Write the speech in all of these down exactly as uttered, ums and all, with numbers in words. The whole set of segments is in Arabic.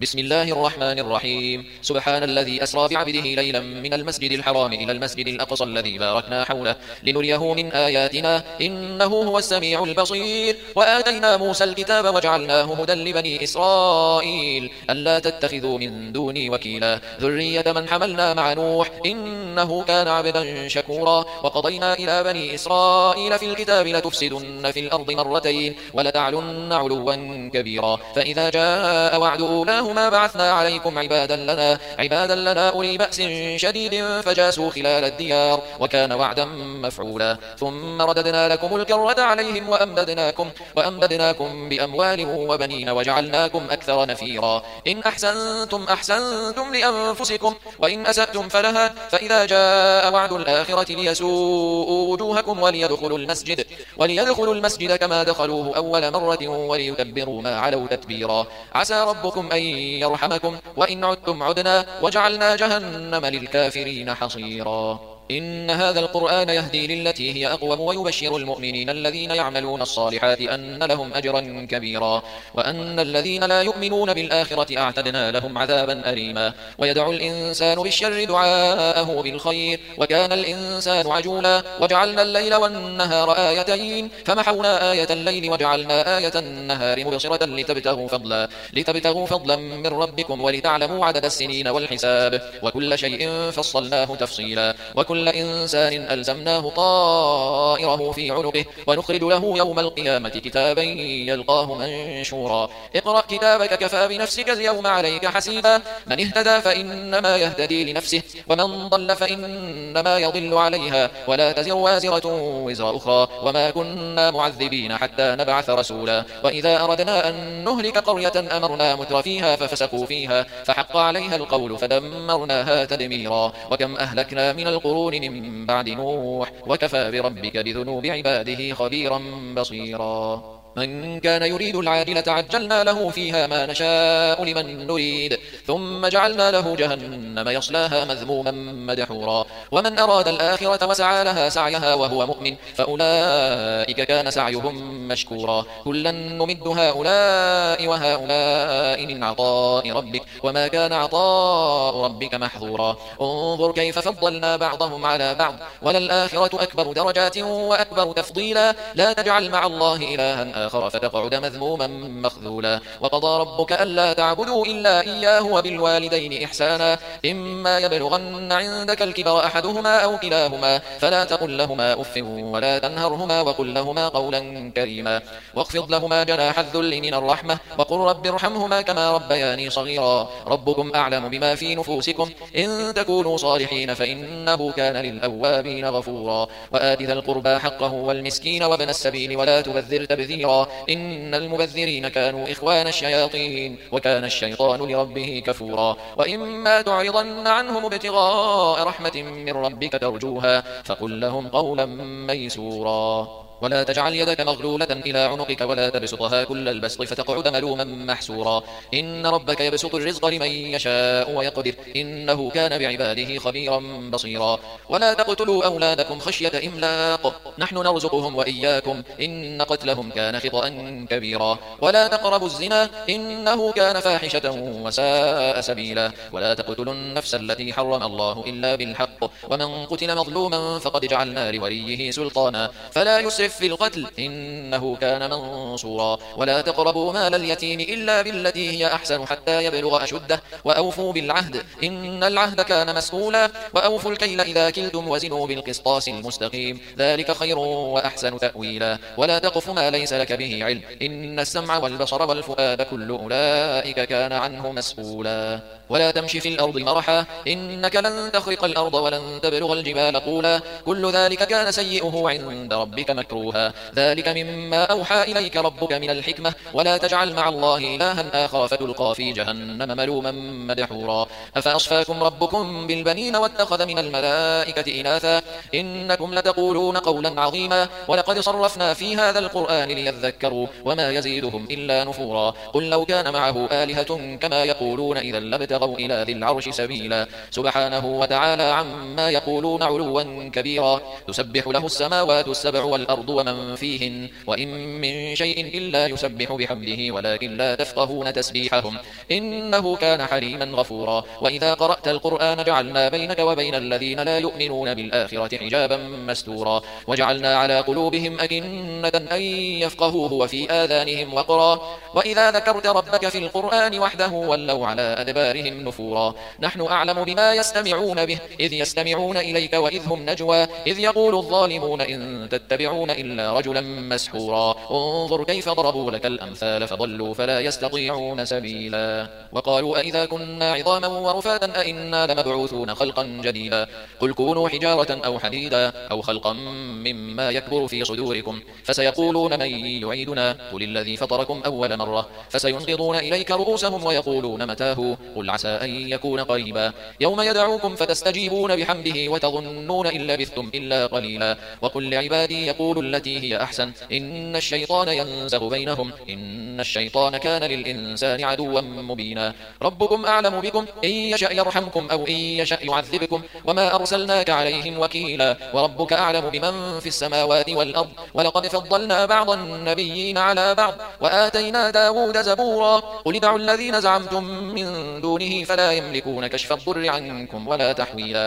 بسم الله الرحمن الرحيم. سبحان الذي أسرى بعبده ليلا من المسجد الحرام إلى المسجد الأقصى الذي باركنا حوله لنريه من آياتنا إنه هو السميع البصير. وآتينا موسى الكتاب وجعلناه هدى لبني إسرائيل ألا تتخذوا من دوني وكيلا ذرية من حملنا مع نوح إنه كان عبدا شكورا. وقضينا إلى بني إسرائيل في الكتاب لتفسدن في الأرض مرتين ولتعلن علوا كبيرا. فإذا جاء وعد أولاهما بعثنا عليكم عبادا لنا عبادا لنا أولي بأس شديد فجاسوا خلال الديار وكان وعدا مفعولا. ثم رددنا لكم الكرة عليهم وأمددناكم وأمددناكم بأموال وبنين وجعلناكم أكثر نفيرا. إن أحسنتم أحسنتم لأنفسكم وإن أسأتم فلها. فإذا جاء وعد الآخرة ليسوءوا وجوهكم وليدخلوا المسجد وليدخلوا المسجد كما دخلوه أول مرة وليتبروا ما علوا تتبيرا. عسى ربكم أن يرحمكم وإن عدتم عدنا وجعلنا جهنم للكافرين حصيرا. إن هذا القرآن يهدي للتي هي أقوم ويبشر المؤمنين الذين يعملون الصالحات أن لهم أجرا كبيرا وأن الذين لا يؤمنون بالآخرة أعتدنا لهم عذابا أليما. ويدعو الإنسان بالشر دعاءه بالخير وكان الإنسان عجولا. وجعلنا الليل والنهار آيتين فمحونا آية الليل وجعلنا آية النهار مبصرة لتبتغوا فضلا لتبتغوا فضلا من ربكم ولتعلموا عدد السنين والحساب وكل شيء فصلناه تفصيلا. وكل إنسان ألزمناه طائره في عنقه ونخرج له يوم القيامة كتابا يلقاه منشورا. اقرأ كتابك كفى بنفسك اليوم عليك حسيبا. من اهتدى فإنما يهتدي لنفسه ومن ضل فإنما يضل عليها ولا تزر وازرة وزر أخرى وما كنا معذبين حتى نبعث رسولا. وإذا أردنا أن نهلك قرية أمرنا متر فيها ففسقوا فيها فحق عليها القول فدمرناها تدميرا. وكم أهلكنا من القرون من بعد نوح وكفى بربك بذنوب عباده خبيرا بصيرا. من كان يريد العاجلة عجلنا له فيها ما نشاء لمن نريد ثم جعلنا له جهنم يصلاها مذموما مدحورا. ومن أراد الآخرة وسعى لها سعيها وهو مؤمن فأولئك كان سعيهم مشكورا. كلا نمد هؤلاء وهؤلاء من عطاء ربك وما كان عطاء ربك محظورا. انظر كيف فضلنا بعضهم على بعض وللآخرة أكبر درجات وأكبر تفضيلا. لا تجعل مع الله إلها آخر فتقعد مذموما مخذولا. وقضى ربك ألا تعبدوا إلا إياه وبالوالدين إحسانا. إما يبلغن عندك الكبر أحدهما أو كلاهما فلا تقل لهما أف ولا تنهرهما وقل لهما قولا كريما. واخفض لهما جناح الذل من الرحمة وقل رب ارحمهما كما ربياني صغيرا. ربكم أعلم بما في نفوسكم إن تكونوا صالحين فإنه كان للأوابين غفورا. وآت ذا القربى حقه والمسكين وابن السبيل ولا تبذر تبذيرا إن المبذرين كانوا إخوان الشياطين وكان الشيطان لربه كفورا. وإما تعرضن عنهم ابتغاء رحمة من ربك ترجوها فقل لهم قولا ميسورا. ولا تجعل يدك مغلولة إلى عنقك ولا تبسطها كل البسط فتقعد ملوما محسورا. إن ربك يبسط الرزق لمن يشاء ويقدر إنه كان بعباده خبيرا بصيرا. ولا تقتلوا أولادكم خشية إملاق نحن نرزقهم وإياكم إن قتلهم كان خطأ كبيرا. ولا تقربوا الزنا إنه كان فاحشة وساء سبيلا. ولا تقتلوا النفس التي حرم الله إلا بالحق ومن قتل مظلوما فقد جعلنا لوليه سلطانا فلا يسرف في القتل إنه كان منصورا. ولا تقربوا مال اليتيم إلا بالتي هي أحسن حتى يبلغ أشده وأوفوا بالعهد إن العهد كان مسؤولا. وأوفوا الكيل إذا كلتم وزنوا بالقسطاس المستقيم ذلك خير وأحسن تأويلا. ولا تقف ما ليس لك به علم إن السمع والبصر والفؤاد كل أولئك كان عنه مسؤولا. ولا تمشي في الأرض مرحا إنك لن تخرق الأرض ولن تبلغ الجبال طولا كل ذلك كان سيئه عند ربك مكروها. ذلك مما أوحى إليك ربك من الحكمة. ولا تجعل مع الله إلها آخر فتلقى في جهنم ملوما مدحورا. أفأصفاكم ربكم بالبنين واتخذ من الملائكة إناثا إنكم لتقولون قولا عظيما. ولقد صرفنا في هذا القرآن ليذكروا وما يزيدهم إلا نفورا. قل لو كان معه آلهة كما يقولون إذا لابتغوا إلى ذي العرش سبيلا. سبحانه وتعالى عما يقولون علوا كبيرا. تسبح له السماوات السبع والأرض والأرض ومن فيهن وإن من شيء إلا يسبح بحمده ولكن لا تفقهون تسبيحهم إنه كان حليما غفورا وإذا قرأت القرآن جعلنا بينك وبين الذين لا يؤمنون بالآخرة حجابا مستورا وجعلنا على قلوبهم أكنة أن يفقهوه وفي آذانهم وقرا وإذا ذكرت ربك في القرآن وحده ولوا على أدبارهم نفورا نحن أعلم بما يستمعون به إذ يستمعون إليك وإذ هم نجوى إذ يقول الظالمون إن تتبعون إلا رجلا مسحورا انظر كيف ضربوا لك الأمثال فضلوا فلا يستطيعون سبيلا وقالوا أئذا كنا عظاما ورفاتا أئنا لمبعوثون خلقا جديدا قل كونوا حجارة أو حديدا أو خلقا مما يكبر في صدوركم فسيقولون من يعيدنا قل الذي فطركم أول مرة فسينقضون إليك رؤوسهم ويقولون متاه قل عسى أن يكون قريبا يوم يدعوكم فتستجيبون بحمده وتظنون إن لبثتم إلا قليلا وقل لعبادي يقولوا التي هي أحسن إن الشيطان ينزغ بينهم إن الشيطان كان للإنسان عدوا مبينا ربكم أعلم بكم إن يشأ يرحمكم أو إن يشأ يعذبكم وما أرسلناك عليهم وكيلا وربك أعلم بمن في السماوات والأرض ولقد فضلنا بعض النبيين على بعض وآتينا داود زبورا قل ادعوا الذين زعمتم من دونه فلا يملكون كشف الضر عنكم ولا تحويلا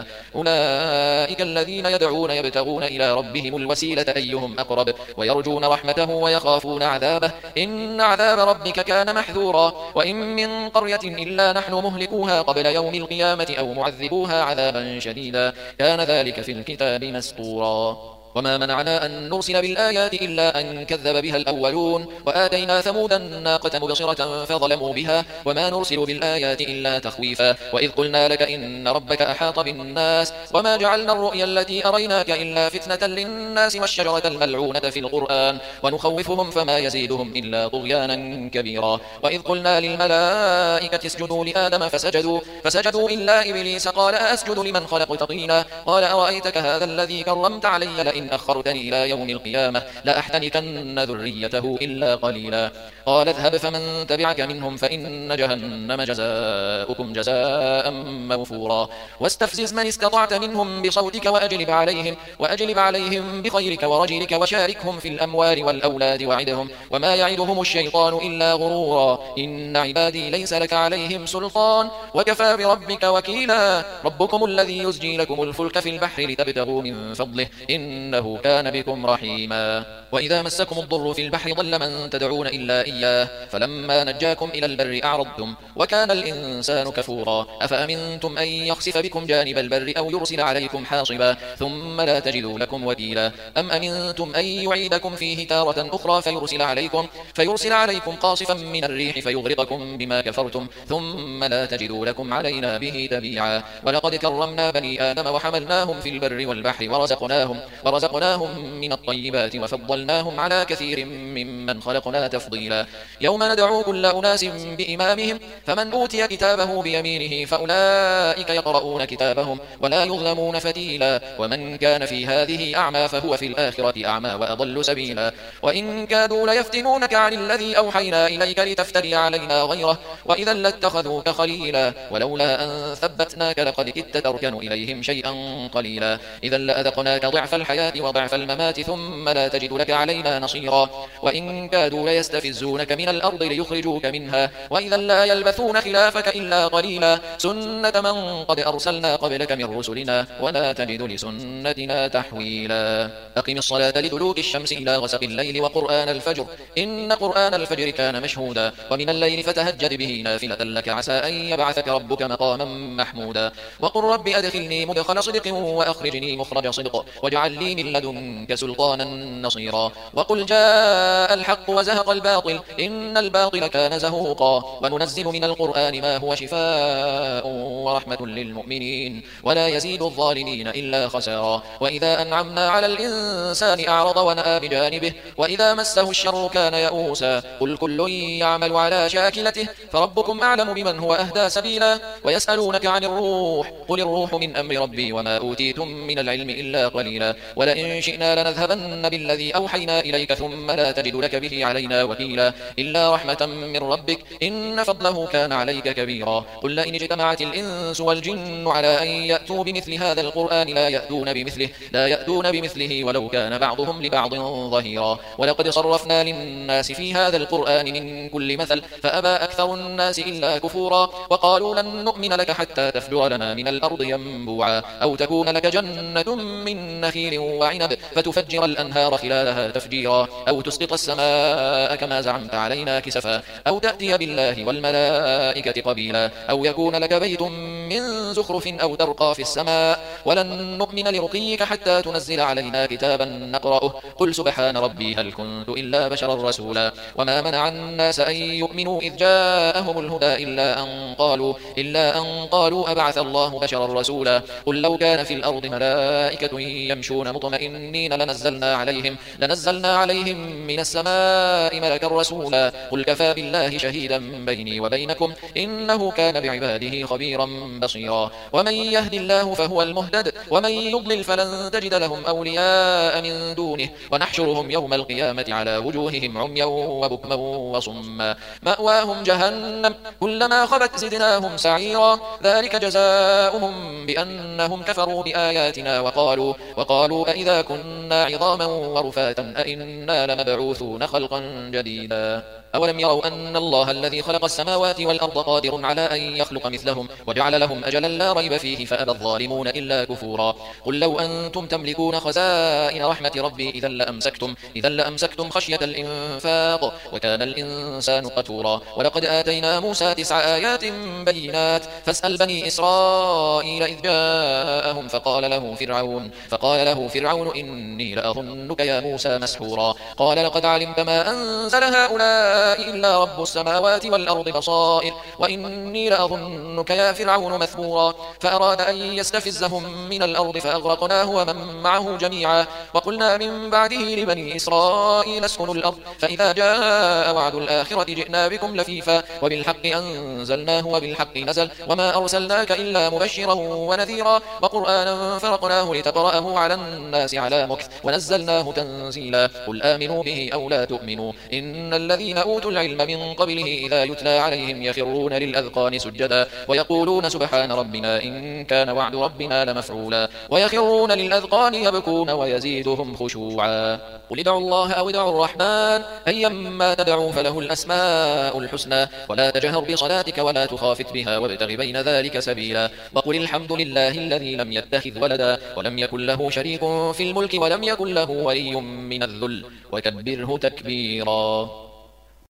أولئك الذين يدعون يبتغون إلى ربهم الوسيلة أيهم أقرب ويرجون رحمته ويخافون عذابه إن عذاب ربك كان محذورا وإن من قرية إلا نحن مهلكوها قبل يوم القيامة أو معذبوها عذابا شديدا كان ذلك في الكتاب مسطورا وما منعنا أن نرسل بالآيات إلا أن كذب بها الأولون وآتينا ثمود الناقة مبصرة فظلموا بها وما نرسل بالآيات إلا تخويفا وإذ قلنا لك إن ربك أحاط بالناس وما جعلنا الرؤيا التي أريناك إلا فتنة للناس والشجرة الملعونة في القرآن ونخوفهم فما يزيدهم إلا طغيانا كبيرا وإذ قلنا للملائكة اسجدوا لآدم فسجدوا فسجدوا إلا إبليس قال أسجد لمن خلقت طينا قال أرأيتك هذا الذي كرمت علي لئن أخرتني إلى يوم القيامة لأحتنكن ذريته إلا قليلا قال اذهب فمن تبعك منهم فإن جهنم جزاؤكم جزاء موفورا واستفزز من استطعت منهم بصوتك وأجلب عليهم, وأجلب عليهم بخيرك ورجلك وشاركهم في الأموال والأولاد وعدهم وما يعدهم الشيطان إلا غرورا إن عبادي ليس لك عليهم سلطان وكفى بربك وكيلا ربكم الذي يزجي لكم الفلك في البحر لتبتغوا من فضله إنه كان بكم رحيما وإذا مسكم الضر في البحر ضل من تدعون إلا إياه فلما نجاكم إلى البر أعرضتم وكان الإنسان كفورا أفأمنتم أن يخسف بكم جانب البر أو يرسل عليكم حاصبا ثم لا تجدوا لكم وكيلا أم أمنتم أن يعيدكم فيه تارة أخرى فيرسل عليكم, فيرسل عليكم قاصفا من الريح فيغرقكم بما كفرتم ثم لا تجدوا لكم علينا به تبيعا ولقد كرمنا بني آدم وحملناهم في البر والبحر ورزقناهم, ورزقناهم من الطيبات وفضلناهم على كثير ممن خلقنا تفضيلا يوم ندعو كل أناس بإمامهم فمن أوتي كتابه بيمينه فأولئك يقرؤون كتابهم ولا يظلمون فتيلا ومن كان في هذه أعمى فهو في الآخرة أعمى وأضل سبيلا وإن كادوا ليفتنونك عن الذي أوحينا إليك لتفتري علينا غيره وإذا لاتخذوك خليلا ولولا أن ثبتناك لقد كدت تركن إليهم شيئا قليلا إذا لأذقناك ضعف الحياة وضعف الممات ثم لا تجد لك علينا نصيرا وإن كادوا ليستفزونك من الأرض ليخرجوك منها وإذا لا يلبثون خلافك إلا قليلا سنة من قد أرسلنا قبلك من رسلنا ولا تجد لسنتنا تحويلا أقم الصلاة لدلوك الشمس إلى غسق الليل وقرآن الفجر إن قرآن الفجر كان مشهودا ومن الليل فتهجد به نافلة لك عسى أن يبعثك ربك مقاما محمودا وقل رب أدخلني مدخل صدق وأخرجني مخرج صدق واجعل لي من لدنك سلطانا نصيرا وقل جاء الحق وزهق الباطل إن الباطل كان زهوقا وننزل من القرآن ما هو شفاء ورحمة للمؤمنين ولا يزيد الظالمين إلا خسارا وإذا أنعمنا على الإنسان أعرض ونأى بجانبه وإذا مسه الشر كان يئوسا قل كل يعمل على شاكلته فربكم أعلم بمن هو أهدى سبيلا ويسألونك عن الروح قل الروح من أمر ربي وما أوتيتم من العلم إلا قليلا ولئن شئنا لنذهبن بالذي أوحينا إليك ثم لا تجد لك به علينا وكيلا سبيلا إلا رحمة من ربك إن فضله كان عليك كبيرا. قل لئن اجتمعت الإنس والجن على أن يأتوا بمثل هذا القرآن لا يأتون بمثله, لا يأتون بمثله ولو كان بعضهم لبعض ظهيرا. ولقد صرفنا للناس في هذا القرآن من كل مثل فأبى أكثر الناس إلا كفورا. وقالوا لن نؤمن لك حتى تفجر لنا من الأرض ينبوعا أو تكون لك جنة من نخيل وعنب فتفجر الأنهار خلالها تفجيرا أو تسقط السماء كما زعمت علينا كسفا أو تأتي بالله والملائكة قبيلا أو يكون لك بيت من زخرف أو ترقى في السماء ولن نؤمن لرقيك حتى تنزل علينا كتابا نقرأه قل سبحان ربي هل كنت إلا بشرا رسولا. وما منع الناس أن يؤمنوا إذ جاءهم الهدى إلا أن قالوا, إلا أن قالوا أبعث الله بشرا رسولا. قل لو كان في الأرض ملائكة يمشون مطمئنين لنزلنا عليهم, لنزلنا عليهم من السماء ملكا رسولا. قل كفى بالله شهيدا بيني وبينكم إنه كان بعباده خبيرا بصيرا. ومن يهد الله فهو المهتد ومن يضلل فلن تجد لهم أولياء من دونه ونحشرهم يوم القيامة على وجوههم عميا وبكما وصما مأواهم جهنم كلما خبت زدناهم سعيرا ذلك جزاؤهم بأنهم كفروا بآياتنا وقالوا, وقالوا أئذا كنا عظاما ورفاتا أئنا لمبعوثون خلقا جديدا. أولم يروا أن الله الذي خلق السماوات والأرض قادر على أن يخلق مثلهم وجعل لهم أجلا لا ريب فيه فأبى الظالمون إلا كفورا. قل لو أنتم تملكون خزائن رحمة ربي إذا لأمسكتم, إذا لأمسكتم خشية الإنفاق وكان الإنسان قتورا. ولقد آتينا موسى تسع آيات بينات فاسأل بني إسرائيل إذ جاءهم فقال له فرعون, فقال له فرعون إني لأظنك يا موسى مسحورا. قال لقد علمت ما أنزل هؤلاء إلا رب السماوات والأرض بصائر وإني لأظنك يا فرعون مثبورا. فأراد أن يستفزهم من الأرض فأغرقناه ومن معه جميعا. وقلنا من بعده لبني إسرائيل اسكنوا الأرض فإذا جاء وعد الآخرة جئنا بكم لفيفا وبالحق أنزلناه وبالحق نزل وما أرسلناك إلا مبشرا ونذيرا وقرآنا فرقناه لتقرأه على الناس على مكث ونزلناه تنزيلا. قل آمنوا به أو لا تؤمنوا إن الذين أوتوا العلم من قبله إذا يتلى عليهم يخرون للأذقان سجدا ويقولون سبحان ربنا إن كان وعد ربنا لمفعولا ويخرون للأذقان يبكون ويزيدهم خشوعا. قل ادعوا الله أو ادعوا الرحمن أيما تدعوا فله الأسماء الحسنى ولا تجهر بصلاتك ولا تخافت بها وابتغ بين ذلك سبيلا. وقل الحمد لله الذي لم يتخذ ولدا ولم يكن له شريك في الملك ولم يكن له ولي من الذل وكبره تكبيرا.